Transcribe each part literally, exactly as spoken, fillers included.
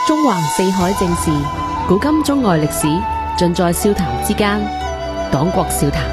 中橫四海正事，古今中外歷史，盡在笑談之間。黨國笑談。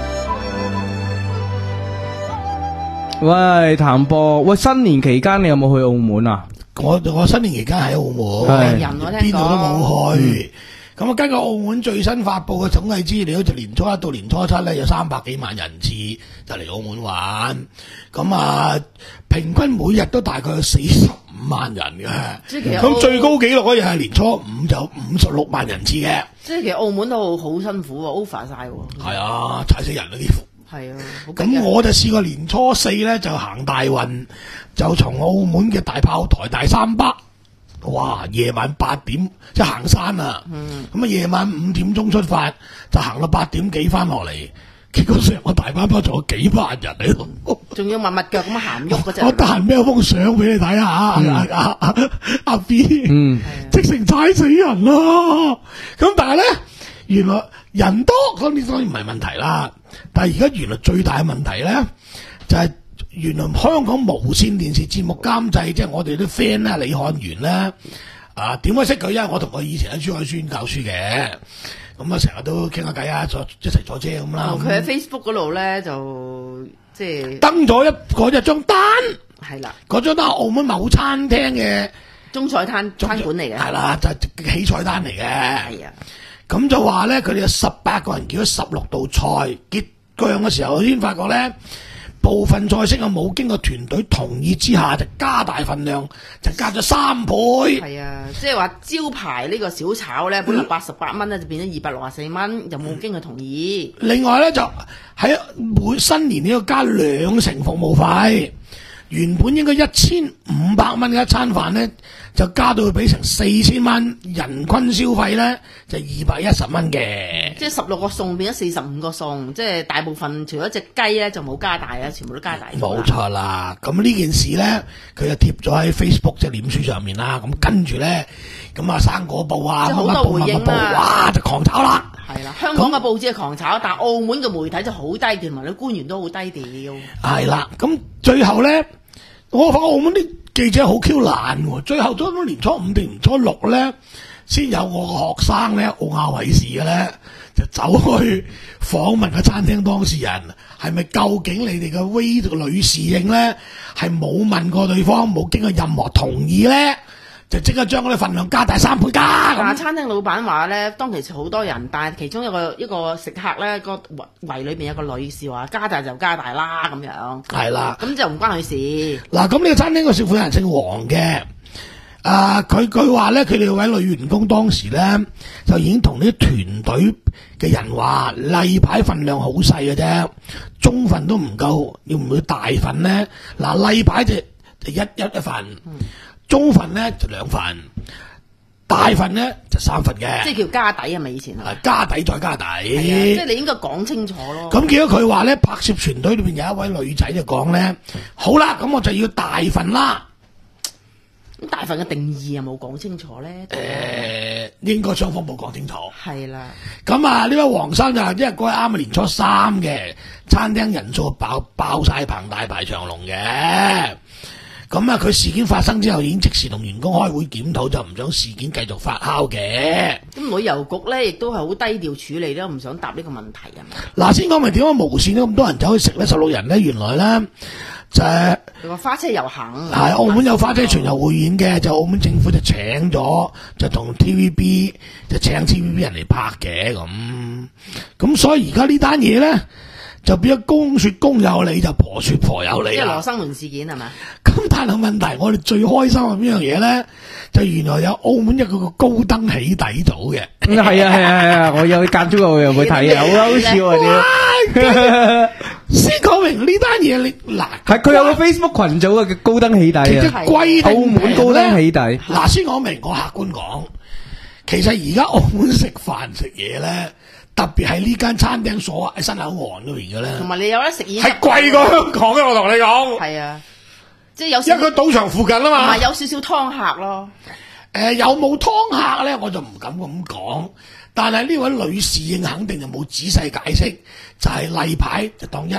喂，譚博，喂，新年期間你有冇去澳門啊？ 我我新年期間喺澳門，邊度都冇去。咁啊，根據澳門最新發布嘅統計資料，就年初一到年初七咧，有三百幾萬人次就嚟澳門玩。咁啊，平均每日都大概有四十五萬人嘅。咁最高紀錄嗰日係年初五就五十六萬人次嘅。 即係其實澳門都好辛苦喎 ，over 晒喎。 係啊，踩死人嗰啲。 係啊， 咁我就試過年初四咧就行大運，就從澳門嘅大炮台大三巴。哇！夜晚八點即係行山啊，咁啊夜晚五點鐘出發，就行到八點幾翻落嚟，結果成個大巴巴仲有幾百人喺度， 仲要密密腳咁行喐嗰隻。 我得閒俾封相俾你睇下，阿阿阿 B， 嗯，直成踩死人啦！咁但係咧，原來人多，當然當然唔係問題啦。但係而家原來最大嘅問題咧，就係、是。原來香港無線電視節目監製，即係我哋啲 friend 咧，李漢元咧，啊點解識佢？因為我同佢以前喺珠海書院教書嘅，咁啊成日都傾下偈啊，坐一齊坐車咁啦。 佢喺、哦、Facebook 嗰度咧就即係登咗一嗰一張單， 係啦， 嗰張單係澳門某餐廳嘅中菜攤餐館嚟嘅， 係啦，就係、起菜單嚟嘅。 係啊， 咁就話咧，佢哋有十八個人叫咗十六道菜，結賬嘅時候先發覺咧。部分菜式啊冇經過團隊同意之下，就加大份量，就加咗三倍。 係啊，即係話招牌呢個小炒咧，本來八十八蚊咧，就變咗二百六十四蚊，又冇經過同意。 另外咧就喺每新年呢要加兩成服務費，原本應該一千五百蚊嘅一餐飯咧，就加到去俾成四千蚊，人均消費咧就二百一十蚊嘅。 即係十六個餸變咗四十五個餸，即係大部分除咗隻雞咧就冇加大啊，全部都加大。 冇錯啦，咁呢件事咧佢就貼咗喺 Facebook 即係臉書上面啦。咁跟住咧，咁啊生果報啊， 即係好多回應啦， 哇就狂炒啦。 係啦，香港嘅報紙係狂炒，但係澳門嘅媒體就好低調，同埋啲官員都好低調。 係啦，咁最後咧，我發覺澳門啲記者好 Q 懶喎，最後咗年初五定年初六咧，先有我個學生咧，澳亞衛視嘅咧，就走去訪問個餐廳當事人，係咪究竟你哋嘅 wait 個女侍應咧，係冇問過對方，冇經過任何同意咧，就即刻將嗰啲份量加大三倍加。 但係餐廳老闆話咧，當其時好多人，但係其中一個一個食客咧，個圍裏邊有個女士話加大就加大啦咁樣。 係啦， 咁就唔關佢事。嗱， 咁呢個餐廳個少婦人姓黃嘅。啊！佢佢話咧，佢哋位女員工當時咧就已經同啲團隊嘅人話，例牌份量好細嘅啫，中份都唔夠，要唔要大份咧？嗱，例牌就就一一一份，嗯、中份咧就兩份，大份咧就三份嘅。 即係叫加底係咪以前啊？ 加底再加底。係啊， 即係你應該講清楚咯。 咁結果佢話咧，拍攝團隊裏邊有一位女仔就講咧，好啦，咁我就要大份啦。 咁大份嘅定義有冇講清楚咧？誒、 呃，應該雙方冇講清楚。係啦。 咁啊，呢位黃生就因為嗰日啱啱年初三嘅，餐廳人數爆爆晒棚，大排長龍嘅。咁啊，佢事件發生之後已經即時同員工開會檢討，就唔想事件繼續發酵嘅。 咁旅遊局咧亦都係好低調處理啦，唔想答呢個問題啊嘛。 嗱，先講明點解無線咁多人走去食咧？十六人咧，原來咧。就係個花車遊行， 係澳門有花車巡遊匯演嘅，就澳門政府就請咗，就同 T V B 就請 T V B 人嚟拍嘅咁，咁所以而家呢單嘢咧就變咗公說公有理，就婆說婆有理。 即係羅生門事件係嘛？ 咁但係問題，我哋最開心係邊樣嘢咧？就原來有澳門一個個高登起底組嘅， 係啊係啊係啊！我有間中我又會睇啊，好好笑啊！屌， 先講明呢單嘢，你嗱係佢有個 Facebook 群組啊，叫高登起底啊， 其實貴澳門高登起底。 嗱，先講明，我客觀講，其實而家澳門食飯食嘢咧，特別係呢間餐廳所喺新口岸嗰邊嘅咧，同埋你有得食煙係貴過香港嘅，我同你講。 係啊。即係有， 因為佢賭場附近啊嘛， 同埋有少少湯客咯。 誒、呃，有冇湯客咧？我就唔敢咁講。但係呢位女侍應肯定就冇仔細解釋，就係、是、例牌就當一，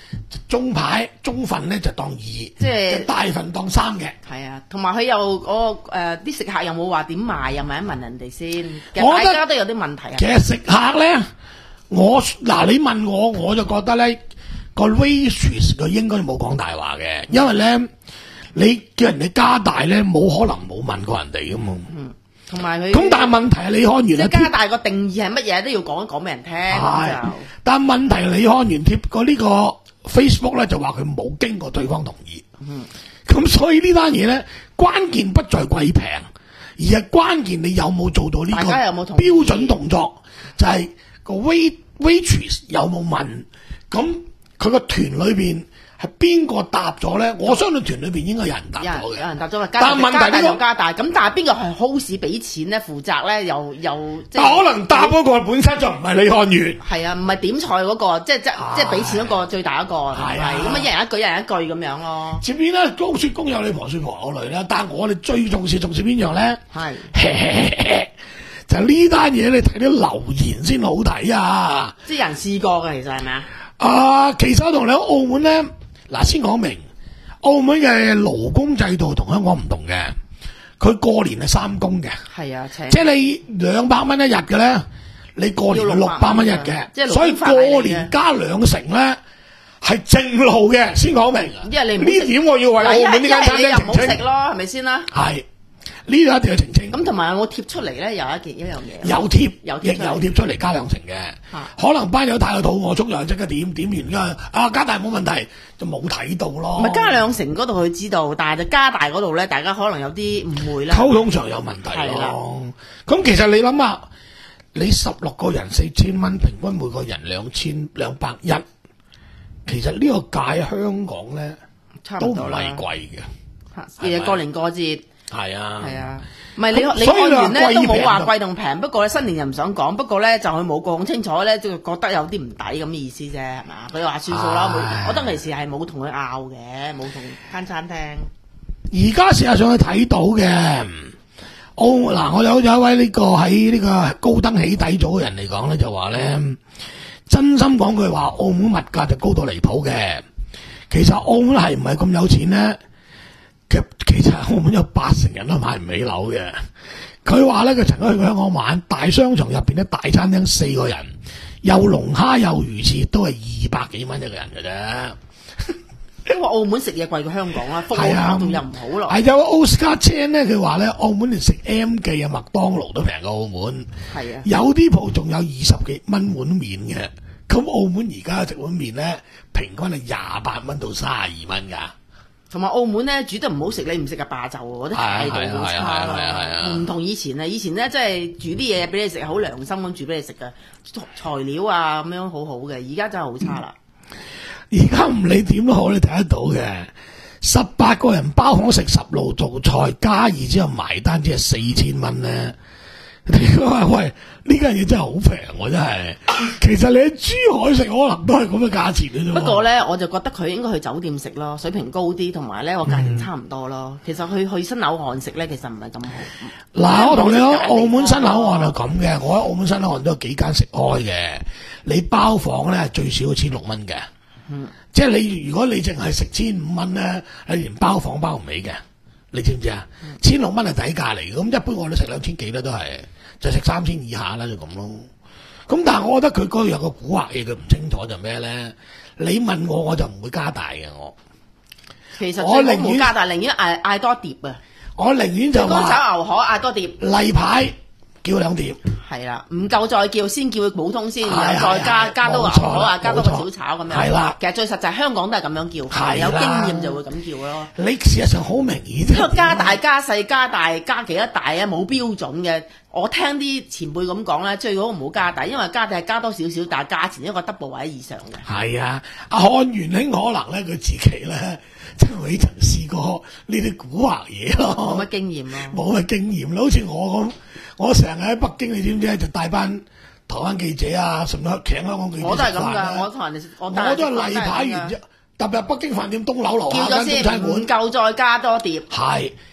中牌中份咧就當二，即係大份當三嘅。 係啊，同埋佢又我誒啲食客又冇話點賣，又問一問人哋先。其實我覺得大家都有啲問題啊。 其實食客咧，我嗱你問我，我就覺得咧個 waitress 佢應該冇講大話嘅，因為咧你叫人哋加大咧，冇可能冇問過人哋噶嘛。 嗯，同埋佢咁但係問題係李漢元即係啊， 加大個定義係乜嘢都要講一講俾人聽。咁就但係問題係李漢元貼過呢個 Facebook 咧，就話佢冇經過對方同意。 嗯， 咁所以呢單嘢咧，關鍵不在貴平，而係關鍵你有冇做到呢個大家有冇同意標準動作，就係、個 wait waitress 有冇問，咁佢個團裏邊係邊個答咗咧？我相信團裏邊應該有人答有人咗嘅。 有人答咗話加但係問題加大呢個就加大，咁但係邊個係 host 俾錢咧？負責咧又又即但可能答嗰個本身就唔係李漢元。 係啊，唔係點菜嗰、個，即係即即係俾錢嗰個最大一個，係係啊咁啊，一人一句，一人一句咁樣咯。 前面咧公説公有理，婆説婆有理啦。但係我哋最重視重視邊樣咧？ 係就呢單嘢你睇啲留言先好睇啊！ 即係有人試過嘅，其實係咪啊？ 啊，其實我同你講澳門咧，嗱先講明，澳門嘅勞工制度同香港唔同嘅，佢過年係三工嘅， 係啊，請即係你兩百蚊一日嘅咧，你過年係六百蚊一日嘅， 即係勞工所以法例嚟嘅過年加兩成咧係正路嘅，先講明。 因為你唔好食呢點我要為澳門呢間餐因為你又唔好廳澄清， 食咯，係咪先啦？ 係呢度一定要澄清。 咁同埋我貼出嚟咧，有一件一樣嘢， 有貼， 有貼亦有貼出嚟加兩成嘅， 啊可能班友太過肚餓，中又即刻點點完㗎，啊加大冇問題，就冇睇到咯。 唔係加兩成嗰度佢知道，但係就加大嗰度咧，大家可能有啲誤會啦。 溝通上有問題係啦咯。咁其實你諗下，你十六個人四千蚊，平均每個人兩千兩百一，其實呢個價喺香港咧都唔差唔多啦係貴嘅， 日日過年過節。 係啊， 係啊，唔係你咁你所以你話看完咧都貴冇話平貴同平，不過咧新年又唔想講，不過咧就佢冇講清楚咧，就覺得有啲唔抵咁嘅意思啫，係嘛？佢話算數啦， 唉冇，我當其時係冇同佢拗嘅，冇同間餐廳。 而家事實上去睇到嘅，澳嗱我有有一位呢個喺呢個高登起底組嘅人嚟講咧，就話咧，真心講句話，澳門物價就高到離譜嘅。其實澳門係唔係咁有錢咧？其其實澳門有八成人都買唔起樓嘅。佢話咧，佢曾經去過香港玩，大商場入邊咧，大餐廳四個人，有龍蝦有魚翅，都係二百幾蚊一個人嘅啫。 因為澳門食嘢貴過香港啦，服務態度又唔好咯。 係有 Oscar Chan 咧，佢話咧，澳門連食 M 記啊、麥當勞都平過澳門。 係啊， 有啲鋪仲有二十幾蚊碗麵嘅。咁澳門而家食碗麵咧，平均係廿八蚊到三十二蚊㗎。 同埋澳門咧煮得唔好食，你唔食嘅霸就喎，啲態度好差係啊係啊係啊係啊啦。唔同以前啊，以前咧即係煮啲嘢俾你食，好良心咁煮俾你食嘅，材料啊咁樣好好嘅。而家真係好差啦。 而家唔理點都好，你睇得到嘅。十八個人包房食十路做菜，加二之後埋單只係四千蚊咧。你話喂，呢間嘢真係好平喎，真係。其實你喺珠海食可能都係咁嘅價錢嘅啫。 不過咧，我就覺得佢應該去酒店食咯，水平高啲，同埋咧個價錢差唔多咯。其實去去新口岸食咧，其實唔係咁好。 嗱，我同你講， 嗯澳門新口岸係咁嘅，我喺澳門新口岸都有幾間食開嘅。你包房咧最少千六蚊嘅， 嗯， 即係你如果你淨係食千五蚊咧，你連包房包唔起嘅，你知唔知啊？千六蚊係底價嚟嘅，咁一般我都食兩千幾啦，都係就食三千以下啦，就咁咯。咁但係我覺得佢嗰度有個蠱惑嘢，佢唔清楚就咩咧？你問我我就唔會加大嘅，我其實我寧願最好冇加大，寧願嗌嗌多碟啊！ 我寧願就乾話炒牛河嗌多碟。 例牌叫兩碟。 係啦，唔夠再叫，先叫佢普通先， 係然後再加係加多個冇錯牛河啊，加多個冇錯小炒咁樣。 係啦其實最實際香港都係咁樣叫， 係啦有經驗就會咁叫咯。 你事實上好明顯， 因為加大加細加大加幾多大啊，冇標準嘅。我聽啲前輩咁講咧，最好唔好加大，因為加大係加多少少，但係價錢一個 double 或者以上嘅。 係啊，阿漢元兄可能咧佢自己咧即係未曾試過呢啲蠱惑嘢咯， 冇乜經驗咯。 冇乜經驗咯，好似我咁，我成日喺北京，你知唔知就帶班台灣記者啊，甚至請香港記者我都係咁㗎， 食飯啊我同人哋我我都係例牌完啫，特別係北京飯店東樓樓下間中叫咗先， 餐館唔夠再加多碟。 係。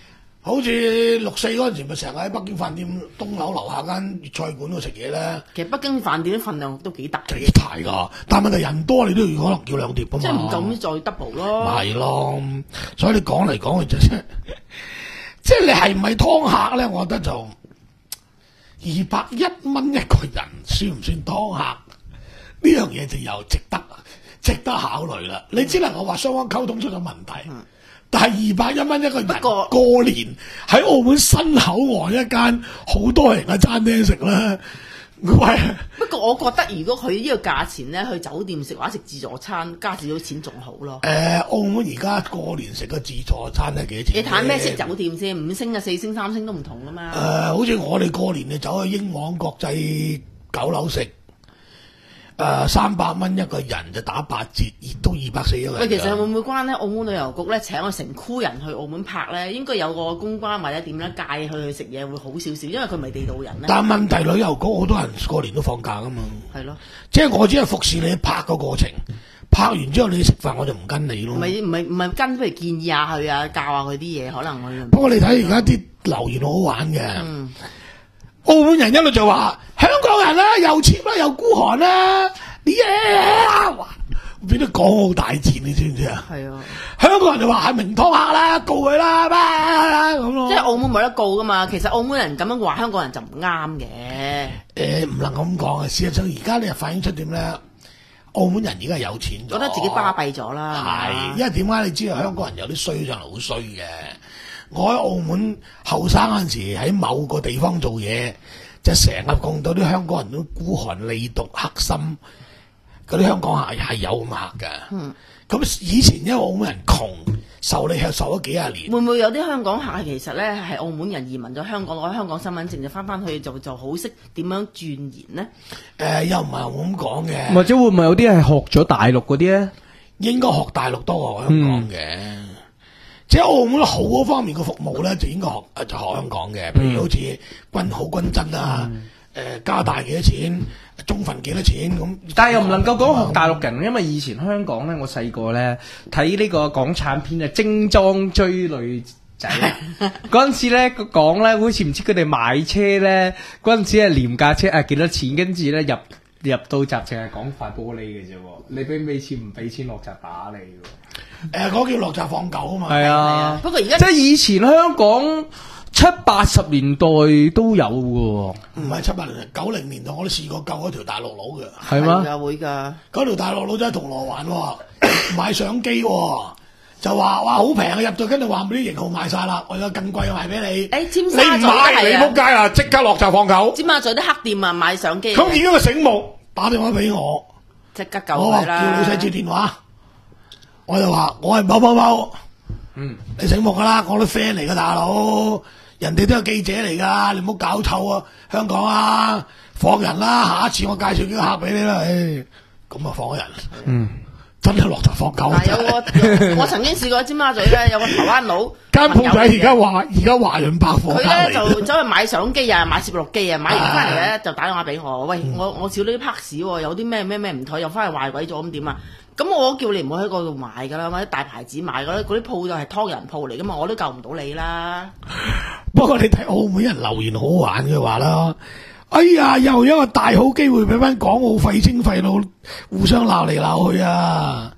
好似六四嗰陣時，咪成日喺北京飯店東樓樓下間粵菜館度食嘢咧。 其實北京飯店啲份量都幾大嘅， 幾大㗎，但問題人多，你都要可能叫兩碟㗎嘛。 即係唔夠再 double 咯。 係咯，所以你講嚟講去就即係，即係你係唔係湯客咧？我覺得就二百一蚊一個人，算唔算湯客？呢樣嘢就又值得值得考慮啦。你只能夠話雙方溝通出咗問題。嗯，但係二百一蚊一個人，過過年喺澳門新口岸一間好多人嘅餐廳食啦。喂， 不過我覺得如果佢呢個價錢咧，去酒店食或者食自助餐，加少少錢仲好咯。 誒、呃，澳門而家過年食個自助餐係幾多錢？ 你睇咩式酒店先？五星啊、四星、三星都唔同噶嘛。 誒、呃，好似我哋過年就走去英皇國際九樓食。誒，三百蚊一個人就打八折，亦都二百四一個人。 喂，其實會唔會關咧？澳門旅遊局咧請我成 crew 人去澳門拍咧，應該有個公關或者點咧介佢去食嘢會好少少，因為佢唔係地道人咧。 但問題旅遊局好多人過年都放假噶嘛。係咯， 即係我只係服侍你拍個過程，拍完之後你食飯我就唔跟你咯。 唔係唔係唔係跟，不如建議下佢啊，教下佢啲嘢，可能佢。 不過你睇而家啲留言好好玩嘅。嗯。澳門人一路就話香港人啦、啊，又 cheap 啦，又孤寒啦、啊，啲嘢哇，變咗港澳大戰，你知唔知啊？係啊，香港人就話係明湯客啦，告佢啦，咁咯。 即係澳門冇得告噶嘛，其實澳門人咁樣話香港人就唔啱嘅。 誒、呃，唔能咁講啊！事實上，而家你又反映出點咧？澳門人而家係有錢咗， 覺得自己巴閉咗啦。 係，因為點解你知道香港人有啲衰上嚟好衰嘅？我喺澳門後生嗰陣時，喺某個地方做嘢，就成日碰到啲香港人都孤寒利毒黑心，嗰啲香港客係有咁客㗎。嗯，咁以前因為澳門人窮，受你係受咗幾廿年。 會唔會有啲香港客其實咧係澳門人移民咗香港，攞香港身份證就翻翻去就就好識點樣鑽研呢？ 誒、呃，又唔係我咁講嘅。 或者會唔會有啲係學咗大陸嗰啲咧？ 應該學大陸多過香港嘅。嗯，即係澳門好嗰方面嘅服務咧，就應該學就學香港嘅，譬如好似均好均真啊，誒、嗯呃、加大幾多錢，中份幾多錢咁。 但係又唔能夠講學大陸人，因為以前香港咧，我細個咧睇呢個港產片啊，精裝追女仔嗰陣時咧講咧，好似唔知佢哋買車咧嗰陣時係廉價車啊幾多錢，跟住咧入入到閘淨係講塊玻璃嘅啫，你俾唔俾錢唔俾錢落閘打你喎。 誒、呃，嗰、那個、叫落閘放狗啊嘛。 係啊， 不過而家即係以前香港七八十年代都有嘅， 唔係七八年代，九零年代我都試過救嗰條大陸佬嘅。 係嗎？ 係會㗎。嗰條大陸佬真係銅鑼灣喎，買相機喎，就話哇好平啊，入到跟住話啲型號賣晒啦，我有更貴嘅賣俾你。 誒、欸，尖沙咀你唔買你仆街啊，即刻落閘放狗。 尖沙咀啲黑店啊買相機。 咁而家個醒目打電話俾我， 即刻救佢啦。 叫女仔接電話。我就話我係某某某，嗯，你醒目噶啦，我啲 friend 嚟噶大佬，人哋都有記者嚟噶，你唔好搞臭啊！香港啊，放人啦，下一次我介紹幾個客俾你啦，誒，咁啊放咗人，嗯，真係落閘放狗。 有個我曾經試過尖沙咀咧，有個台灣佬間鋪仔而家話而家華潤百貨， 佢咧就走去買相機啊，買攝錄機啊，買完翻嚟咧就打電話俾我，喂，嗯、我我少呢啲 parts 喎，有啲咩咩咩唔妥，又翻去壞鬼咗咁點啊？咁我叫你唔好喺嗰度買噶啦，或者大牌子買嗰啲嗰啲鋪就係拖人鋪嚟噶嘛，我都救唔到你啦。 不過你睇澳門人留言好玩嘅話啦，哎呀，又有一個大好機會俾翻港澳廢青廢佬互相鬧嚟鬧去啊！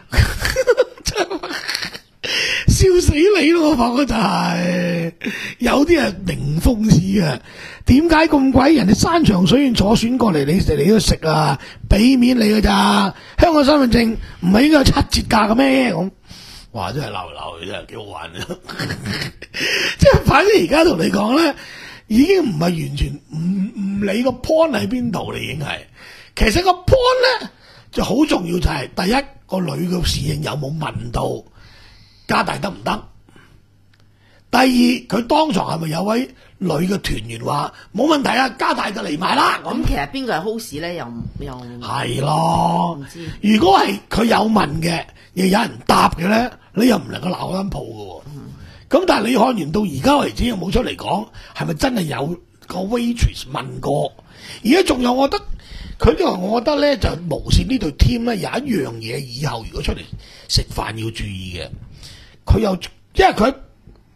笑死你咯！我發覺就係、是、有啲係名諷刺嘅，點解咁鬼人哋山長水遠坐船過嚟，你哋你都食啊？俾面你噶咋？香港身份證唔係應該有七折價嘅咩？咁哇，真係鬧嚟鬧去真係幾好玩啊！即係反正而家同你講咧，已經唔係完全唔唔理個 point 喺邊度啦，已經係。其實個 point 咧就好重要，就係、是、第一個女嘅侍應有冇問到？加大得唔得？第二，佢當場係咪有位女嘅團員話冇問題啊？加大就嚟埋啦。咁、 嗯、其實邊個係 host 咧？又又係咯。唔知如果係佢有問嘅，又有人答嘅咧，你又唔能夠鬧間鋪嘅。咁、嗯、但係你看完到而家為止又冇出嚟講，係咪真係有個 waitress 問過？而家仲有，我覺得佢就話，我覺得咧就無線呢隊 team 咧有一樣嘢，以後如果出嚟食飯要注意嘅。佢又因為佢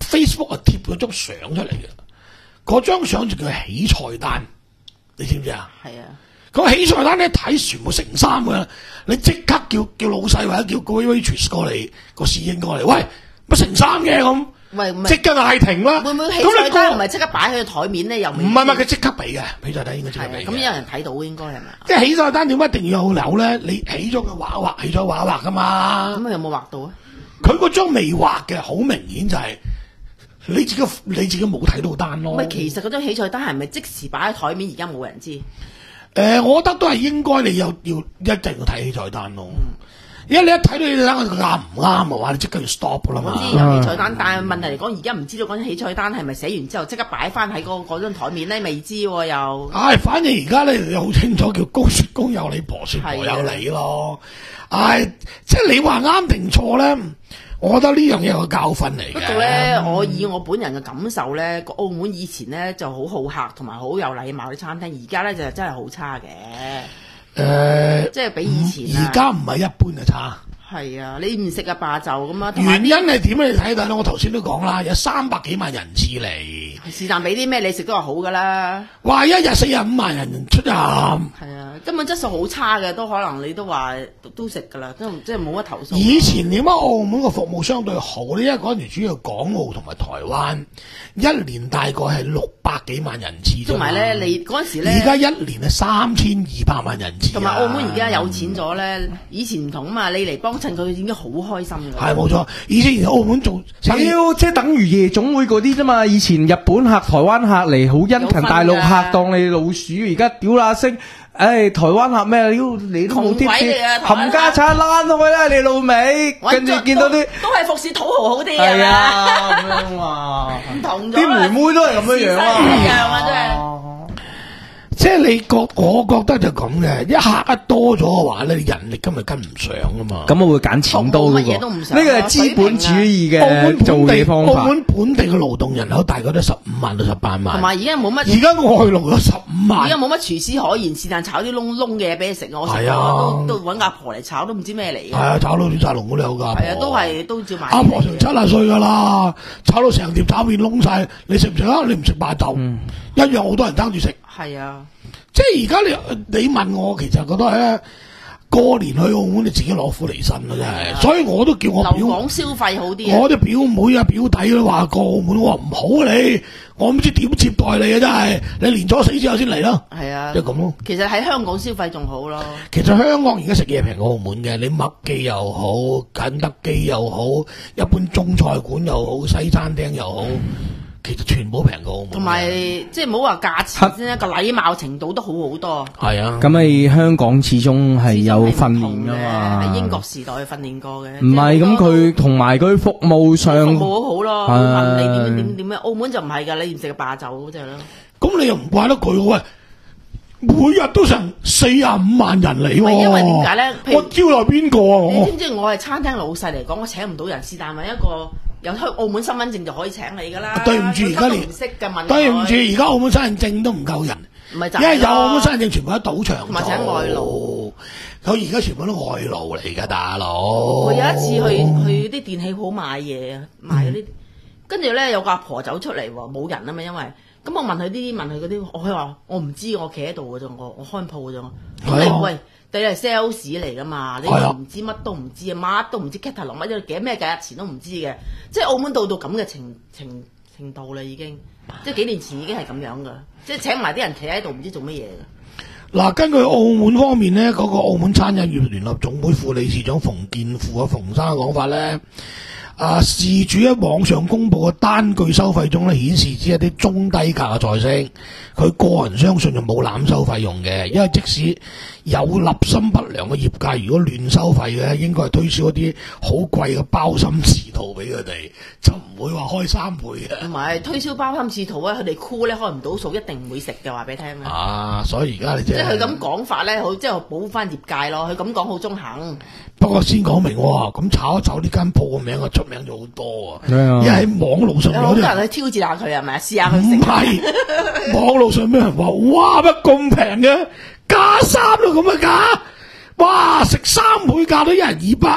Facebook 啊貼咗張相出嚟嘅，嗰張相就叫起菜單，你知唔知啊？ 係啊。 咁起菜單咧睇全部成衫嘅，你即刻叫叫老細或者叫個 waitress 過嚟，個侍應過嚟，喂乜成衫嘅咁， 喂唔係即刻嗌停啦。 會唔會起咁你菜單唔個係即刻擺喺個台面咧？又唔唔係唔係佢即刻俾嘅，起菜單應該即刻俾嘅。 咁有人睇到應該係咪？ 即係起菜單點解一定要有樓咧？你起咗佢畫一畫，起咗畫一畫噶嘛。 咁有冇畫到啊？ 佢嗰張未畫嘅，好明顯就係你自己你自己冇睇到單咯。 唔係，其實嗰張起菜單係咪即時擺喺台面？而家冇人知。誒、 呃，我覺得都係應該你有要一定要睇起菜單咯。嗯、因為你一睇到你睇佢啱唔啱嘅話，你即刻要 stop 噶啦嘛。 我知有起菜單，但係問題嚟講，而家唔知道嗰張起菜單係咪寫完之後即刻擺翻喺嗰嗰張台面咧？未知喎又。唉、 哎，反正而家咧你好清楚，叫公説公有理，婆説婆有理咯。唉、哎，即係你話啱定錯咧？我覺得呢樣嘢係個教訓嚟嘅。 不過咧，嗯、我以我本人嘅感受咧，個澳門以前咧就好好客同埋好有禮貌啲餐廳，而家咧就真係好差嘅。誒、 呃， 即係比以前而家唔係一般嘅差。 係啊，你唔食啊霸就咁啊。 原因係點咧？你睇睇啦，我頭先都講啦，有三百幾萬人次嚟。 是但俾啲咩你食都係好噶啦。 哇！一日四十五萬人出入。係啊，根本質素好差嘅，都可能你都話都食噶啦，都即係冇乜投訴。 以前點解澳門個服務相對好呢？因為嗰陣時主要港澳同埋台灣，一年大概係六百幾萬人次。 同埋咧，你嗰陣時咧， 而家一年係三千二百萬人次。 同埋澳門而家有錢咗咧，嗯、以前唔同啊嘛，你嚟幫襯佢已經好開心㗎。 係冇錯，以前澳門做， 屌即係等於夜總會嗰啲啫嘛。以前日本客、台灣客嚟好殷勤，大陸客當你老鼠，而家屌啦聲。唉，台灣客咩？屌你都冇貼士，冚家鏟躝開啦！你老味，跟住見到啲都係服侍土豪好啲係啊，咁樣啊， 唔同咗啲妹妹都係咁樣樣啊， 一樣啊，真係。 即係你覺，我覺得就咁嘅，一客一多咗嘅話咧，人力根本跟唔上啊嘛。 咁我會揀錢多嘅喎，呢個係資本主義嘅做嘢方法。 澳門本地嘅勞動人口大概都十五萬到十八萬， 同埋而家冇乜， 而家外勞有十五萬。 而家冇乜廚師可言，是但炒啲窿窿嘅嘢俾你食，我食啊， 都都揾阿婆嚟炒，都唔知咩嚟嘅。 係啊，炒到亂晒龍都有㗎。 係啊，都係都照買。 阿婆成七十歲㗎啦，炒到成碟炒麵窿晒，你食唔食啊？你唔食霸就，嗯、一樣好多人爭住食。 係啊。 即係而家你你問我，其實覺得咧過年去澳門你自己攞苦離身啦，真係。所以我都叫我表留港消費好啲。 我啲表妹啊表弟都話過澳門，我話唔好啊你，我唔知點接待你啊真係。你年初四之後先嚟咯。係啊，即係咁咯。其實喺香港消費仲好咯。其實香港而家食嘢平過澳門嘅，你麥記又好，肯德基又好，一般中菜館又好，西餐廳又好。其實全部平過澳門，同埋即係唔好話價錢先，個禮貌程度都好好多。係啊，咁你香港始終係有訓練噶嘛，喺英國時代訓練過嘅。唔係咁佢同埋佢服務上服務好好咯，問你點點點點樣。澳門就唔係㗎，你唔食個霸就嗰隻咯。咁你又唔怪得佢喂，每日都成四十五萬人嚟喎。因為點解咧？我招來邊個啊？你知唔知我係餐廳老細嚟講，我請唔到人，是但揾一個。有去澳門身份證就可以請你噶啦。對唔住，而家連對唔住，而家澳門身份證都唔夠人。唔係就因為有澳門身份證全部喺賭場做。同埋請外勞，佢而家全部都外勞嚟㗎，大佬。我有一次去去啲電器鋪買嘢啊，買嗰啲，跟住咧有個阿婆走出嚟喎，冇人啊嘛，因為咁我問佢啲問佢嗰啲，我佢話我唔知，我企喺度㗎啫，我我開鋪㗎啫。咁你喂？你係 sales 嚟噶嘛？你唔知乜都唔知啊，乜都唔知 catalog 乜嘢幾咩價錢都唔知嘅，即係澳門到到咁嘅程程程度啦，已經即係幾年前已經係咁樣噶，即係請埋啲人企喺度唔知做乜嘢嘅。嗱，根據澳門方面咧，嗰、那個澳門餐飲業聯合總會副理事長馮建富啊馮生嘅講法咧。啊！事主喺網上公佈嘅單據收費中咧，顯示只係啲中低價嘅菜式。佢個人相信就冇濫收費用嘅，因為即使有立心不良嘅業界，如果亂收費嘅，應該係推銷一啲好貴嘅包心翅肚俾佢哋，就唔會話開三倍嘅。唔係推銷包心翅肚啊，佢哋箍咧開唔到數，一定唔會食嘅，話俾你聽啊！啊，所以而家你即係佢咁講法咧，好即係保翻業界咯。佢咁講好中肯。不過先講明喎，咁炒一炒呢間鋪嘅名啊，出名咗好多啊！因為喺網路上有啲人去挑戰下佢係咪啊？試下佢食。唔係網路上咩人話？哇！乜咁平嘅？加三咯咁嘅價，哇！食三倍價都一人二百一，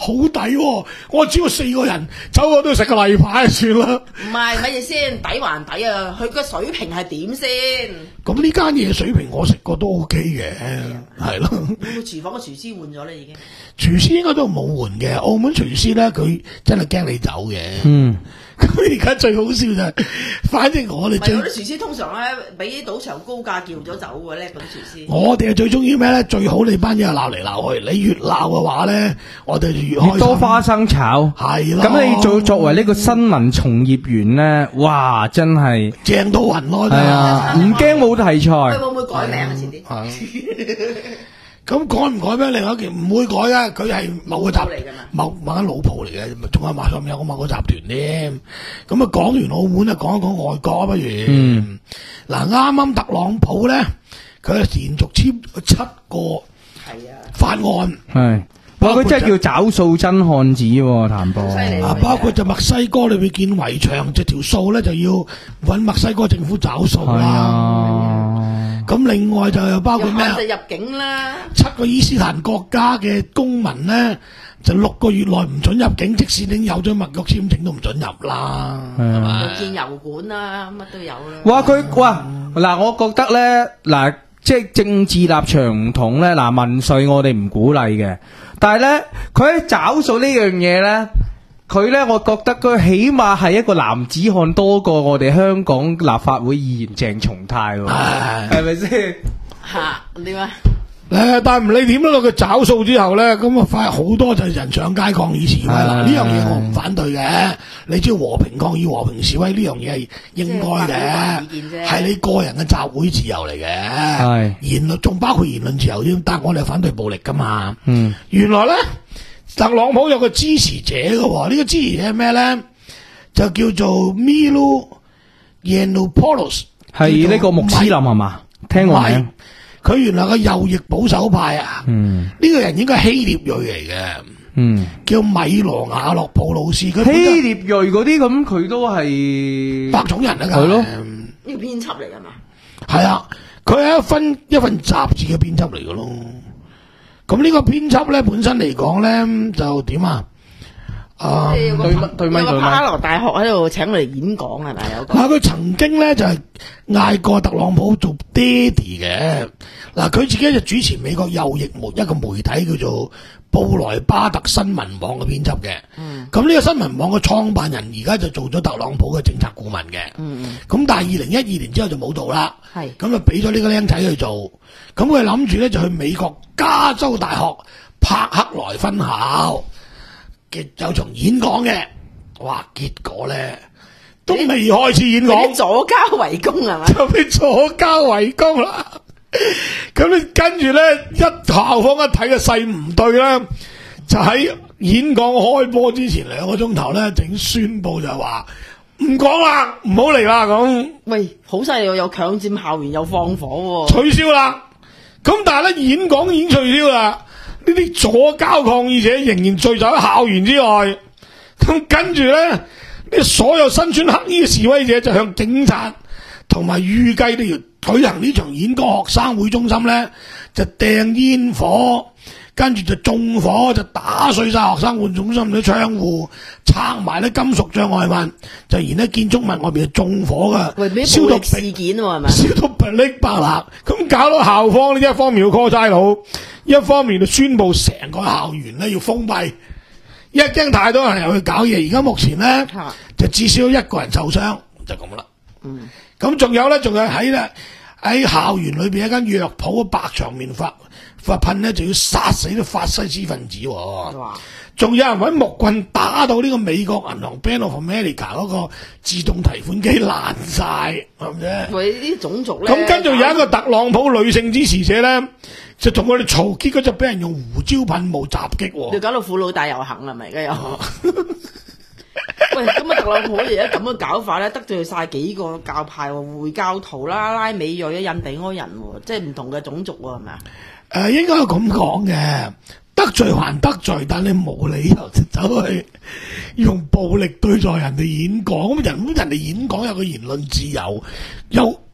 好抵喎！我只要四個人走我都食個例牌就算啦。 唔係，咪住先，抵還抵啊！佢個水平係點先？ 咁呢間嘢水平我食過都 OK 嘅，係咯。 會唔會廚房個廚師換咗咧？已經廚師應該都冇換嘅，澳門廚師咧佢真係驚你走嘅。 嗯。 咁而家最好笑就係，反正我哋最唔係嗰啲廚師通常咧俾賭場高價叫咗走嘅咧，嗰啲廚師。 我哋係最中意咩咧？最好你班嘢鬧嚟鬧去，你越鬧嘅話咧，我哋就越開心。 越多花生炒， 係啦。 咁你做作為呢個新聞從業員咧，哇，真係正到暈咯！ 係啊，唔驚冇題材。 佢會唔會改名啊？遲啲。 咁改唔改咩？另外一件唔會改嘅，佢係某個集嚟㗎嘛， 某某間老鋪嚟嘅，仲有埋上面有個某個集團添。咁啊，講完澳門啊，講一講外國啊，不如。嗯。嗱，啱啱特朗普咧，佢係連續簽咗七個係啊法案。 係。哇！佢真係叫找數真漢子喎，譚博。 啊，包括就墨西哥裏邊建圍牆，即條數咧就要揾墨西哥政府找數啦。咁另外就又包括咩？ 就入境啦。 七個伊斯蘭國家嘅公民咧，就六個月內唔准入境，即使你有咗墨玉簽證都唔准入啦，係嘛？ 又建油管啦，乜都有啦。 哇！佢哇嗱，我覺得咧嗱，即係政治立場唔同咧，嗱民粹我哋唔鼓勵嘅，但係咧佢喺找數呢樣嘢咧。佢咧，我覺得佢起碼係一個男子漢多過我哋香港立法會議員鄭松泰喎，係咪先？ 嚇點啊？ 誒，但係唔理點啦，佢找數之後咧，咁啊，快好多就係人上街抗議示威啦。呢樣嘢我唔反對嘅，你只要和平抗議、和平示威呢樣嘢係應該嘅，係你個人嘅集會自由嚟嘅，係言論仲包括言論自由添。但係我哋反對暴力噶嘛。嗯，原來咧。特朗普有個支持者嘅喎，呢、這個支持者係咩咧？就叫做 Milo Yiannopoulos， 係呢個穆斯林係嘛？聽過名？ 佢原來個右翼保守派啊，嗯，呢個人應該係希臘裔嚟嘅，嗯，叫米羅亞洛普魯斯。佢希臘裔嗰啲咁，佢都係白種人啊， 係咯， 呢個編輯嚟㗎嘛？ 係啊，佢係一份一份雜誌嘅編輯嚟嘅咯。咁呢個編輯咧本身嚟講咧就點啊？啊， 對對咪對咪，哈羅大學喺度請佢嚟演講係咪有個？ 啊，佢曾經咧就係嗌過特朗普做爹哋嘅。嗱，佢自己就主持美國右翼媒一個媒體叫做布萊巴特新聞網嘅編輯嘅。嗯。咁呢個新聞網嘅創辦人而家就做咗特朗普嘅政策顧問嘅。嗯嗯。咁但係二零一二年之後就冇做啦。係。咁就俾咗呢個僆仔去做。咁佢諗住咧就去美國加州大學柏克萊分校嘅有場演講嘅，哇！結果咧都未開始演講， 左交圍攻係嘛？ 就俾左交圍攻啦。咁你跟住咧一校方一睇個勢唔對啦，就喺演講開波之前兩個鐘頭咧，整宣佈就話唔講啦，唔好嚟啦咁。 喂，好犀利喎！又強佔校園又放火喎， 取消啦。咁但係咧演講已經取消啦，呢啲左膠抗議者仍然聚集喺校園之外。咁跟住咧，呢所有身穿黑衣嘅示威者就向警察同埋預計呢條舉行呢場演講學生會中心咧，就掟煙火，跟住就縱火，就打碎晒學生會中心啲窗戶，拆埋啲金屬障礙物，就然咧建築物外邊就縱火噶，燒到事件喎係咪？ 燒到噼里啪啦，咁搞到校方呢一方面要 call 差佬，一方面就宣布成個校園咧要封閉，一驚太多人入去搞嘢。而家目前咧就至少一個人受傷，就咁啦。嗯，咁仲有咧，仲有喺咧喺校園裏邊一間藥鋪嘅白牆面發發噴咧，就要殺死啲法西斯分子。哇！仲有人揾木棍打到呢個美國銀行 Bank of America 嗰個自動提款機爛晒，係咪啫？ 喂，呢啲種族咧， 咁跟住有一個特朗普女性支持者咧，就同佢哋嘈，結果就俾人用胡椒噴霧襲擊。 要搞到婦女大遊行係咪？而家又喂，咁啊特朗普而家咁樣搞法咧，得罪晒幾個教派喎，回教徒啦、拉美裔、印第安人，即係唔同嘅種族喎，係咪啊？誒、 呃，應該係咁講嘅。得罪還得罪，但你冇理由就走去用暴力對待人哋演講。咁人人哋演講有個言論自由，有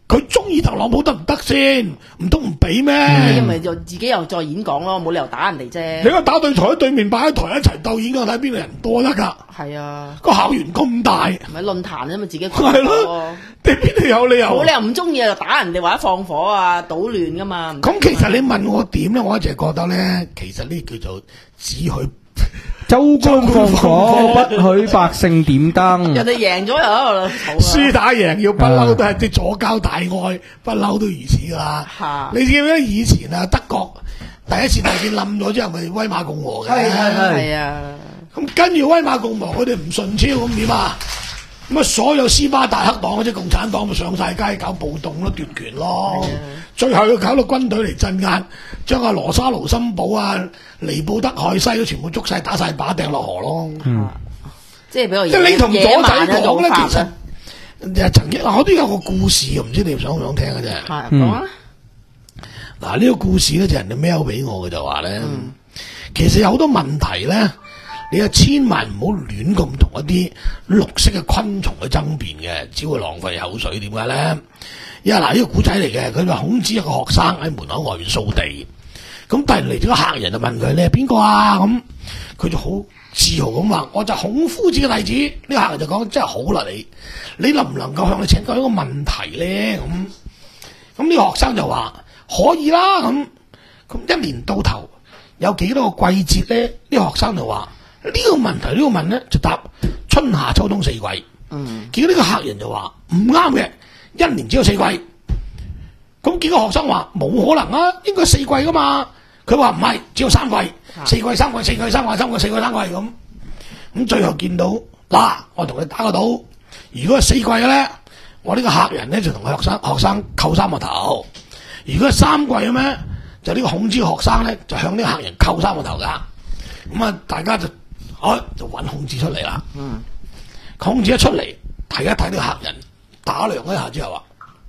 佢中意特朗普得唔得先？唔通唔俾咩？ 因為就自己又再演講咯，冇理由打人哋啫。 你個打對台喺對面擺喺台一齊鬥演講，睇邊個人多得㗎？ 係啊， 個校園咁大， 咪論壇啫嘛，自己係咯，你邊度有理由？ 冇理由唔中意就打人哋或者放火啊、搗亂㗎嘛。 咁其實你問我點咧，我一直覺得咧，其實呢叫做只許州官放火，不許百姓點燈。 人哋贏咗又喺度嘈。 輸打贏要不嬲都係啲左膠大愛，不嬲都如此㗎啦。你知唔知以前啊德國第一次大戰冧咗之後，咪威瑪共和嘅？ 係係係係啊。 咁跟住威瑪共和佢哋唔順超咁點啊？咁啊所有斯巴達克黨嗰啲共產黨咪上晒街搞暴動咯、奪權咯。最後要搞到軍隊嚟鎮壓，將阿羅莎盧森堡啊、尼布德海西都全部捉晒、打晒靶掟落河咯。 嗯， 即係比較即係你同左仔講咧，其實實曾經我都有個故事，唔知你想唔想聽嘅啫。 係講啊。 嗱呢個故事咧就人哋 mail 俾我嘅就話咧，嗯、其實有好多問題咧，你啊千萬唔好亂咁同一啲綠色嘅昆蟲去爭辯嘅，只會浪費口水。點解咧？因為嗱呢個古仔嚟嘅，佢話孔子一個學生喺門口外面掃地，咁突然嚟咗個客人就問佢：你係邊個啊？咁佢就好自豪咁話：我就孔夫子嘅弟子。呢個客人就講：真係好啦，你你能唔能夠向你請教一個問題咧？咁咁呢個學生就話：可以啦。咁咁一年到頭有幾多個季節咧？呢個學生就話：呢個問題呢個問咧就答春夏秋冬四季。嗯，結果呢個客人就話唔啱嘅。一年只有四季，咁幾個學生話冇可能啊，應該四季噶嘛。佢話唔係，只有三季，四季三季，四季三季，三季四季三季咁。咁最後見到嗱，我同你打個賭，如果係四季嘅咧，我呢個客人咧就同學生學生扣三個頭；如果係三季嘅咩，就呢個孔子學生咧就向呢個客人扣三個頭噶。咁啊，大家就啊就揾孔子出嚟啦。嗯，孔子一出嚟睇一睇呢個客人。打量一下之後話：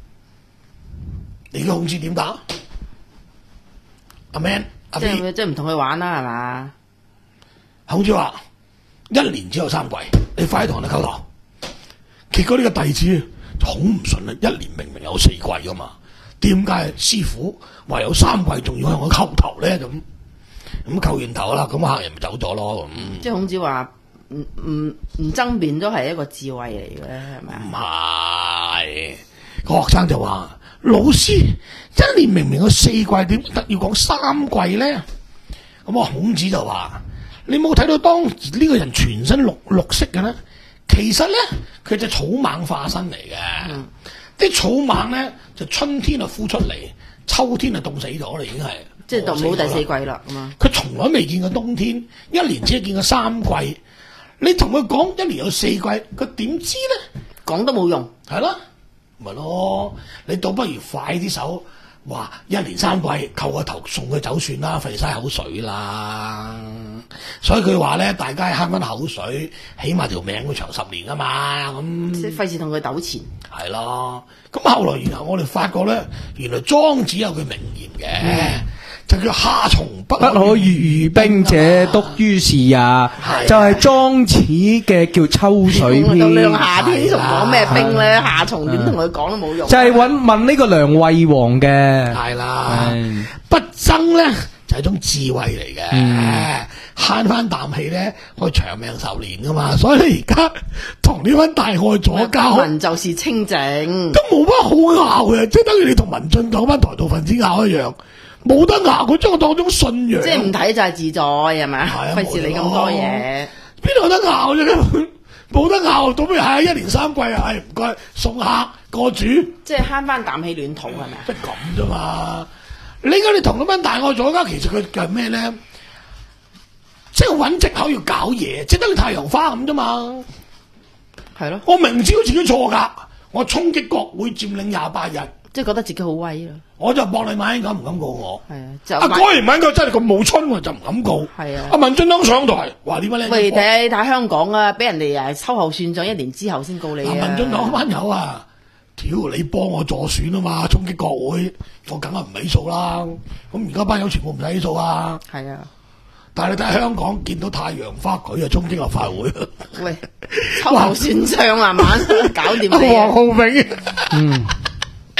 你嘅孔子點打？阿 Man，阿 B， 即係即係唔同佢玩啦，係嘛？ 孔子話：一年只有三季，你快啲同人哋溝頭。結果呢個弟子就好唔順啦，一年明明有四季噶嘛，點解師傅話有三季仲要向我溝頭咧？咁咁溝完頭啦，咁客人咪走咗咯。咁即係孔子話。唔唔唔爭辯都係一個智慧嚟嘅，係咪？ 唔係，個學生就話：老師，一年明明有四季，點特要講三季咧？咁啊，孔子就話：你冇睇到當時呢個人全身綠綠色嘅咧？其實咧，佢隻草蜢化身嚟嘅。啲、嗯、草蜢咧就春天就孵出嚟，秋天就凍死咗啦，已經係。即係冇第四季啦，咁啊。 佢從來未見過冬天，一年只係見過三季。你同佢講一年有四季，佢點知咧？ 講都冇用， 係咯，咪咯。你倒不如快啲手，話一年三季，扣個頭送佢走算啦，費晒口水啦。所以佢話咧，大家慳翻口水，起碼條命會長十年啊嘛。咁即係費事同佢糾纏。 係咯。咁後來然後我哋發覺咧，原來莊子有句名言嘅。嗯就叫夏蟲不可語喻冰者，篤於是也。就係莊子嘅叫秋水篇。 到夏天仲講咩冰咧？夏蟲點同佢講都冇用。 就係揾問呢個梁惠王嘅。 係啦，不爭咧就係一種智慧嚟嘅，慳翻啖氣咧可以長命壽年噶嘛。所以你而家同呢班大愛左膠， 民就是清靜， 都冇乜好拗嘅，即係等於你同民進黨班台獨分子拗一樣。冇得拗，佢將我當種信仰， 即係唔睇就係自在，係咪啊？費事你咁多嘢， 邊度有得拗啫？根本冇得拗，到咩係一年三季啊？係唔該送客過主， 即係慳翻啖氣暖肚係咪啊？ 即係咁啫嘛！你而家你同嗰班大愛左膠，其實佢係咩咧？即係揾藉口要搞嘢，即係等於太陽花咁啫嘛。 係咯， 我明知道自己錯噶，我衝擊國會佔領廿八日。 即係覺得自己好威咯， 我就搏你馬英九唔敢告我。 係啊，就啊，果然馬英九真係咁冇春喎，就唔敢告。係啊，阿民進黨上台話點解咧？ 喂，睇睇香港啊，俾人哋誒秋後算賬，一年之後先告你啊！ 民進黨班友啊，屌你幫我助選啊嘛，衝擊國會，我梗係唔起訴啦。咁而家班友全部唔使起訴啊。係啊，但係你睇香港見到太陽花佢啊衝擊立法會。 喂，秋後算賬慢慢搞掂你。 黃浩銘，嗯。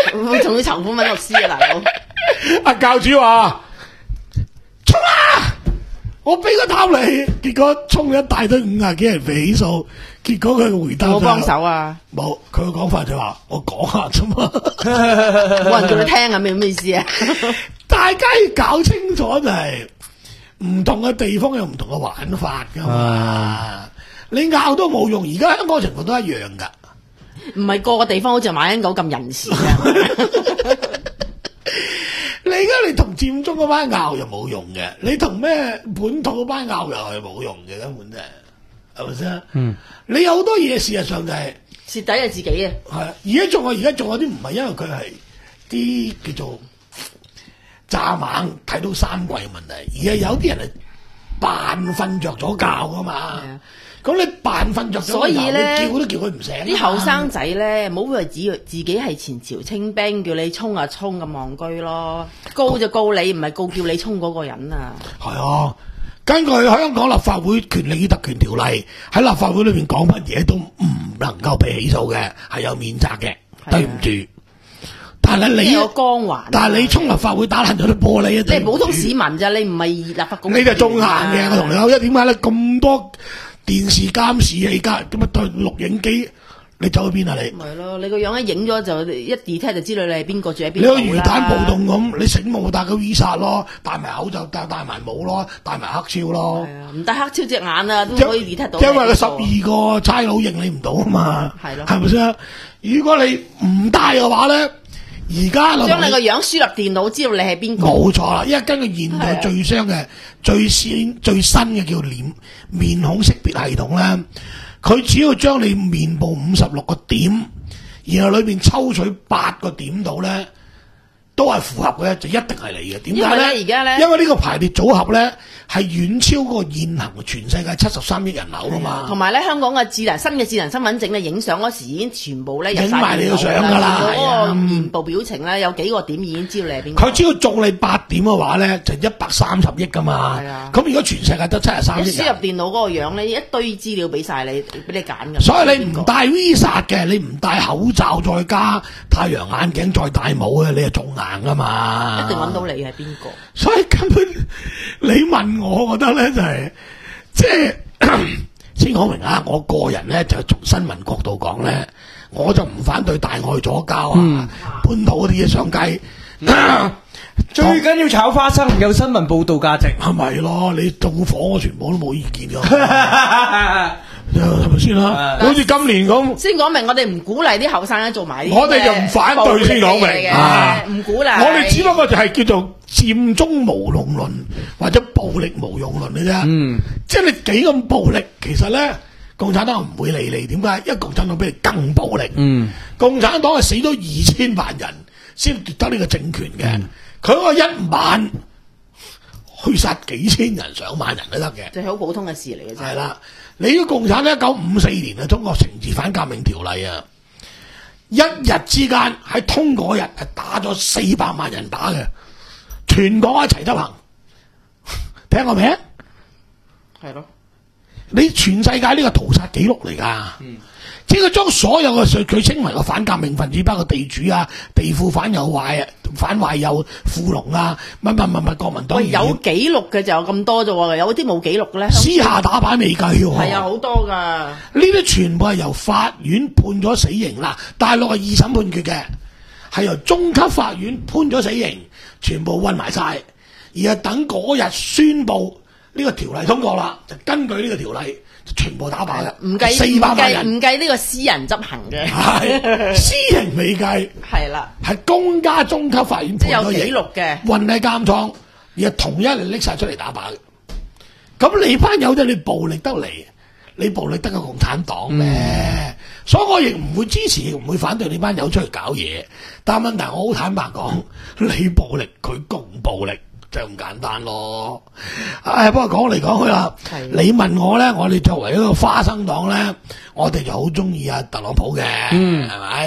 仲要籌款揾律師啊，大佬。 阿教主話：衝啊！我俾個貪你，結果衝一大堆五廿幾人被起訴，結果佢回答有冇幫手啊？ 冇，佢個講法就話：我講下啫嘛， 冇人叫你聽啊，咩咩意思啊？ 大家要搞清楚就係、是、唔同嘅地方有唔同嘅玩法噶嘛，啊、你拗都冇用。而家香港情況都一樣噶， 唔係個個地方好似馬英九咁仁慈啊！ 你而家你同佔中嗰班拗又冇用嘅，你同咩本土嗰班拗又係冇用嘅，根本就係係咪先？嗯，你有好多嘢事實上就係、 是、蝕底係自己啊！ 係而家仲有而家仲有啲唔係因為佢係啲叫做蚱蜢睇到三季嘅問題，而係有啲人係扮瞓着咗覺噶嘛。咁你扮瞓着咗， 所以咧叫都叫佢唔醒。 啲後生仔咧，唔好以為自自己係前朝清兵，叫你衝啊衝咁戇居咯。告就告你，唔係告叫你衝嗰個人啊。 係啊，根據香港立法會權力與特權條例，喺立法會裏邊講乜嘢都唔能夠被起訴嘅，係有免責嘅。對唔住，但係你有光環， 但係你衝立法會打爛咗啲玻璃， 你係普通市民咋，你唔係立法局。 你就中硬嘅，我同你講，因為點解咧？咁多電視監視器加咁啊對錄影機，你走去邊啊你？ 咪咯，你個樣一影咗就一 detect 就知道你係邊個住喺邊度啦。 你個魚蛋暴動咁，你醒目戴個 Visa 咯，戴埋口罩戴戴埋帽咯，戴埋黑超咯。 係啊，唔戴黑超隻眼啊都可以 detect 到。 因為個十二個差佬認你唔到啊嘛。 係咯， 係咪先？如果你唔戴嘅話咧，而家將你個樣輸入電腦，知道你係邊個。 冇錯啦，因為根據現代最新嘅、最先最新嘅叫臉面孔識別系統咧，佢只要將你面部五十六個點，然後裏邊抽取八個點度咧，都係符合嘅，就一定係你嘅。點解咧？ 而家咧， 因為呢個排列組合咧係遠超過現行全世界七十三億人口啊嘛。 同埋咧，香港嘅智能新嘅智能身份證咧，影相嗰時已經全部咧影埋你個相㗎啦， 嗰個面部表情咧有幾個點已經知道你係邊個。 佢只要中你八點嘅話咧，就一百三十億㗎嘛。係啊。咁如果全世界得七十三億人， 輸入電腦嗰個樣咧，一堆資料俾晒你，俾你揀㗎。 所以你唔戴 Visa 嘅，你唔戴口罩再加太陽眼鏡再戴帽嘅，你係中硬㗎嘛。 一定揾到你係邊個？ 所以根本你問我，我覺得咧就係、是、即係先講明啊！我個人咧就從新聞角度講咧，我就唔反對大愛左膠啊，嗯、本土嗰啲嘢上街。啊、 最緊要炒花生，有新聞報導價值， 係咪咯？你縱火我全部都冇意見㗎。係咪先啦？好似今年咁， 先講明我哋唔鼓勵啲後生咧做埋呢啲， 我哋就唔反對先講明嘅， 唔鼓勵。 我哋只不過就係叫做佔中無用論或者暴力無用論嘅啫。嗯，即係你幾咁暴力，其實咧共產黨唔會理你。點解？因為共產黨比你更暴力。嗯，共產黨係死咗二千萬人先奪得呢個政權嘅，佢嗰個一晚去殺幾千人、上萬人都得嘅， 就係好普通嘅事嚟嘅啫。 係啦。你個共產黨一九五四年啊，中國懲治反革命條例啊，一日之間喺通過日係打咗四百萬人打嘅，全港一齊執行，聽過未？ 係咯， 你全世界呢個屠殺記錄嚟噶。嗯，即係佢將所有嘅佢稱為個反革命分子，包括地主啊、地富反右壞啊、反壞右富農啊，乜乜乜乜國民黨。 有記錄嘅就有咁多啫喎，有啲冇記錄嘅咧。 私下打牌未計喎。 係啊，好多噶。 呢啲全部係由法院判咗死刑啦，大陸係二審判決嘅，係由中級法院判咗死刑，全部運埋晒，而係等嗰日宣布呢個條例通過啦，就根據呢個條例。全部打靶嘅， 唔計四百萬人， 唔計呢個私人執行嘅， 係私刑未計， 係啦， 係公家中級法院判咗刑， 有記錄嘅， 運喺監倉，而係同一日拎晒出嚟打靶嘅。咁你班友仔你暴力得嚟，你暴力得個共產黨咩？嗯、所以我亦唔會支持，亦唔會反對你班友出嚟搞嘢。但係問題我好坦白講，你暴力，佢共暴力。就咁簡單咯，唉，不過講嚟講去啦，你問我咧，我哋作為一個花生黨咧，我哋就好中意阿特朗普嘅，係咪、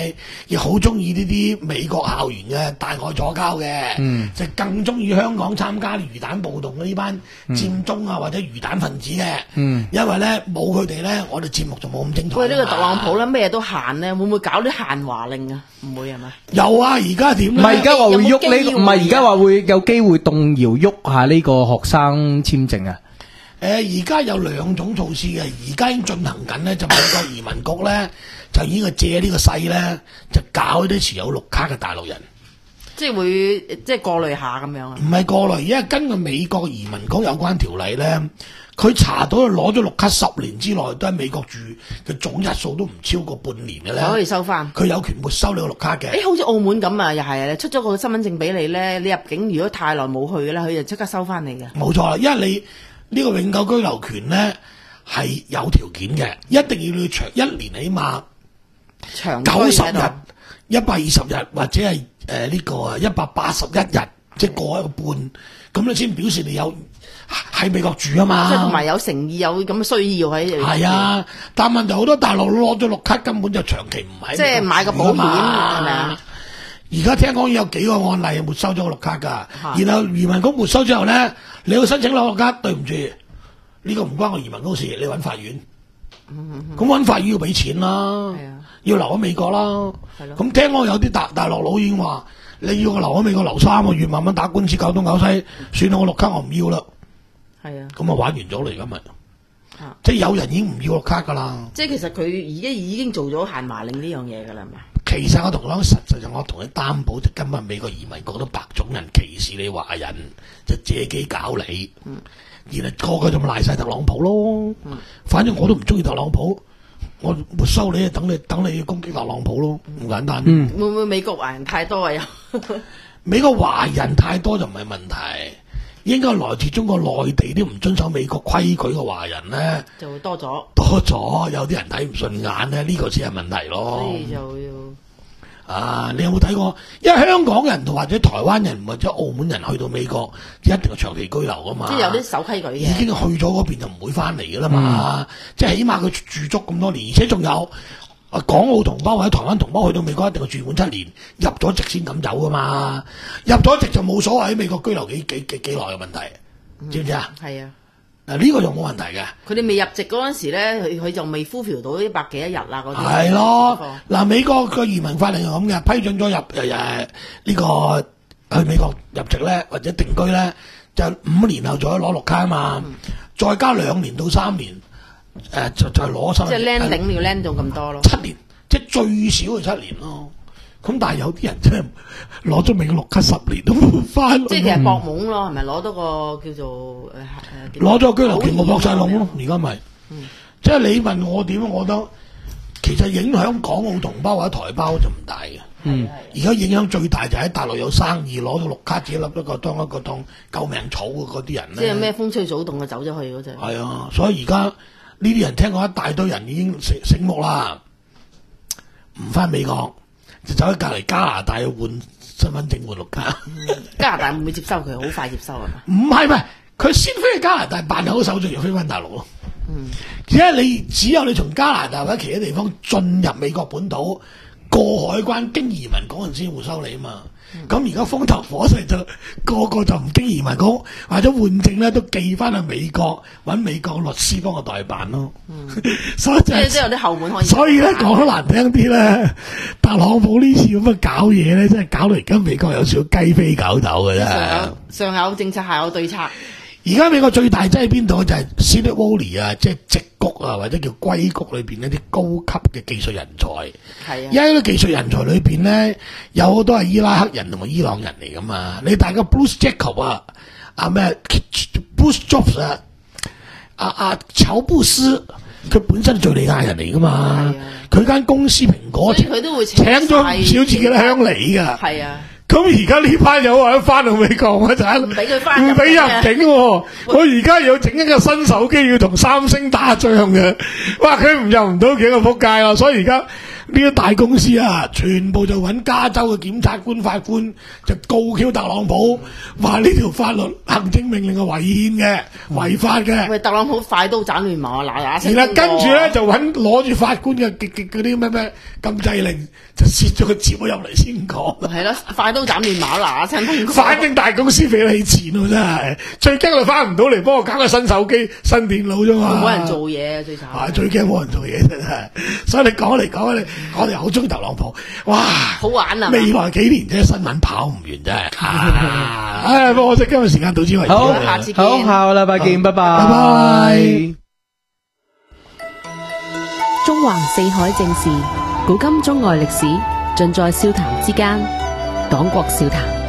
界亦好中意呢啲美國校園嘅大愛左膠嘅， 嗯就更中意香港參加魚蛋暴動嘅呢班佔中啊或者魚蛋分子嘅， 嗯因為咧冇佢哋咧，我哋節目就冇咁精彩。 喂，呢個特朗普咧咩都限咧，會唔會搞啲限華令啊？唔會係咪？ 有啊，而家點咧？ 唔係而家話會喐呢個， 有冇機會唔係而家話會有機會動搖喐下呢個學生簽證啊？ 誒而家有兩種措施嘅，而家已經進行緊咧，就美國移民局咧就已經係借呢個勢咧，就搞啲持有綠卡嘅大陸人。 即係會即係過濾下咁樣啊？ 唔係過來，因為根據美國移民局有關條例咧，佢查到佢攞咗綠卡十年之內都喺美國住嘅總日數都唔超過半年嘅就可以咧， 收翻。 佢有權沒收你個綠卡嘅。 誒，好似澳門咁啊，又係啊，出咗個身份證俾你咧，你入境如果太耐冇去嘅咧，佢就即刻收翻你嘅。 冇錯啦，因為你呢個永久居留權咧係有條件嘅，一定要你長一年起碼長九十日居喺度、 一百二十日或者係誒呢個啊一百八十一日，即係過一個半，咁你先表示你有喺美國住啊嘛。 即係同埋有誠意，有咁嘅需要喺度。 係啊，但問題好多大陸佬攞咗綠卡根本就長期唔喺， 即係買個保險係咪啊？ 而家聽講有幾個案例沒收咗個綠卡㗎， 係然後移民局沒收之後咧，你要申請攞綠卡，對唔住，呢、個唔關我移民局事，你揾法院。咁揾法院要俾錢啦係啊， 要留喺美國啦。 係咯咁聽講有啲大大陸佬已經話，你要我留喺美國留三個月，慢慢打官司，搞東搞西，算啦，我綠卡我唔要啦。 係啊， 咁啊玩完咗啦，而家咪啊， 即係有人已經唔要綠卡㗎啦。 即係其實佢而家已經做咗限華令呢樣嘢㗎啦，係咪？ 其實我同你講，實際上我同你擔保，就根本美國移民局都白種人歧視你華人，就借機搞你。 嗯然後個個就咪賴晒特朗普咯。反正我都唔中意特朗普，我沒收你，等你等你攻擊特朗普咯，咁簡單。 嗯會唔會美國華人太多啊？又美國華人太多就唔係問題，應該來自中國內地啲唔遵守美國規矩嘅華人咧就會多咗， 多咗，有啲人睇唔順眼咧，呢、個先係問題咯所。以就要啊！你有冇睇過？因為香港人或者台灣人或者澳門人去到美國，一定係長期居留噶嘛。 即係有啲守規矩已經去嘅。 咗嗰邊就唔會翻嚟噶啦嘛。即係起碼佢住足咁多年，而且仲有啊港澳同胞或者台灣同胞去到美國一定係住滿七年，入咗籍先敢走噶嘛。入咗籍就冇所謂喺美國居留幾幾幾幾耐嘅問題，知唔知啊？ 係啊， 嗱呢個就冇問題嘅。 佢哋未入籍嗰陣時咧，佢佢就未 fulfill 到一百幾一日啦嗰啲。 係咯，嗱美國個移民法令係咁嘅，批准咗入誒誒呢個去美國入籍咧，或者定居咧，就五年後就可以攞綠卡啊嘛，再加兩年到三年，誒、就就係攞身即係份證 landing 你要 land 到咁多咯。 七年，即係最少係七年咯。咁但係有啲人真係攞咗美國綠卡十年都冇翻， 即係其實搏懵咯，係咪攞到個叫做誒誒？ 攞咗個居留權冇搏晒籠咯咯。， 而家咪，即係你問我點，我覺得其實影響港澳同胞或者台胞就唔大嘅。 嗯而家影響最大就喺大陸有生意攞咗綠卡，自己立一個當一個當救命草嘅嗰啲人咧。 即係咩風吹草動就走咗去嗰陣。 係啊，所以而家呢啲人聽講一大堆人已經醒醒目啦，唔翻美國就走喺隔離加拿大換身份證換綠卡。 加拿大會唔會接收佢？好快接收係嘛？ 唔係唔係，佢先飛去加拿大辦好手續，又飛翻大陸咯。 嗯， 只係你只有你從加拿大或者其他地方進入美國本土過海關經移民嗰陣先會收你啊嘛。咁而家風頭火勢就個個就唔經移民局或者換證咧，都寄翻去美國揾美國律師幫我代辦咯。所以就係即係即係有啲後門可以。 所以咧講得難聽啲咧，特朗普呢次咁嘅搞嘢咧，真係搞到而家美國有少少雞飛狗走嘅啫。 上有上有政策，下有對策。 而家美國最大劑喺邊度？就係 Silicon Valley 啊，即係矽谷啊，或者叫硅谷裏邊一啲高級嘅技術人才。 係啊而，家呢啲技術人才裏邊咧，有好多係伊拉克人同埋伊朗人嚟噶嘛。你大家 Bruce Jacob 啊，啊咩 Bruce Jobs 啊，啊啊喬布斯，佢本身係敍利亞人嚟噶嘛。佢間公司蘋果所以佢都會請請咗唔少自己嘅鄉里㗎。 係啊。 咁而家呢班友話翻到美國，我就唔俾佢返入唔俾入境喎。我而家要整一個新手機，要同三星打仗嘅。哇！佢唔入唔到境就仆街啦。所以而家呢啲大公司啊，全部就揾加州嘅檢察官、法官就告 Q 特朗普，話呢條法律行政命令係違憲嘅、違法嘅。 喂，特朗普快刀斬亂麻，嗱嗱聲。 然後跟住咧就揾攞住法官嘅嗰啲咩咩禁制令，就攝咗個節目入嚟先講。 係咯，快刀斬亂麻，嗱嗱聲通過。 反正大公司俾你錢喎，真係最驚佢翻唔到嚟幫我搞個新手機、新電腦啫嘛。 冇人做嘢最慘。 啊，最驚冇人做嘢真係。所以你講嚟講去，我哋好中意特朗普。哇， 好玩啊！ 未來幾年啫，新聞跑唔完真係。唉，不過可惜今日時間到此為止。 好， 下次見。 好，下個禮拜見，拜拜。 拜拜。 中橫四海正事，古今中外歷史，盡在笑談之間。黨國笑談。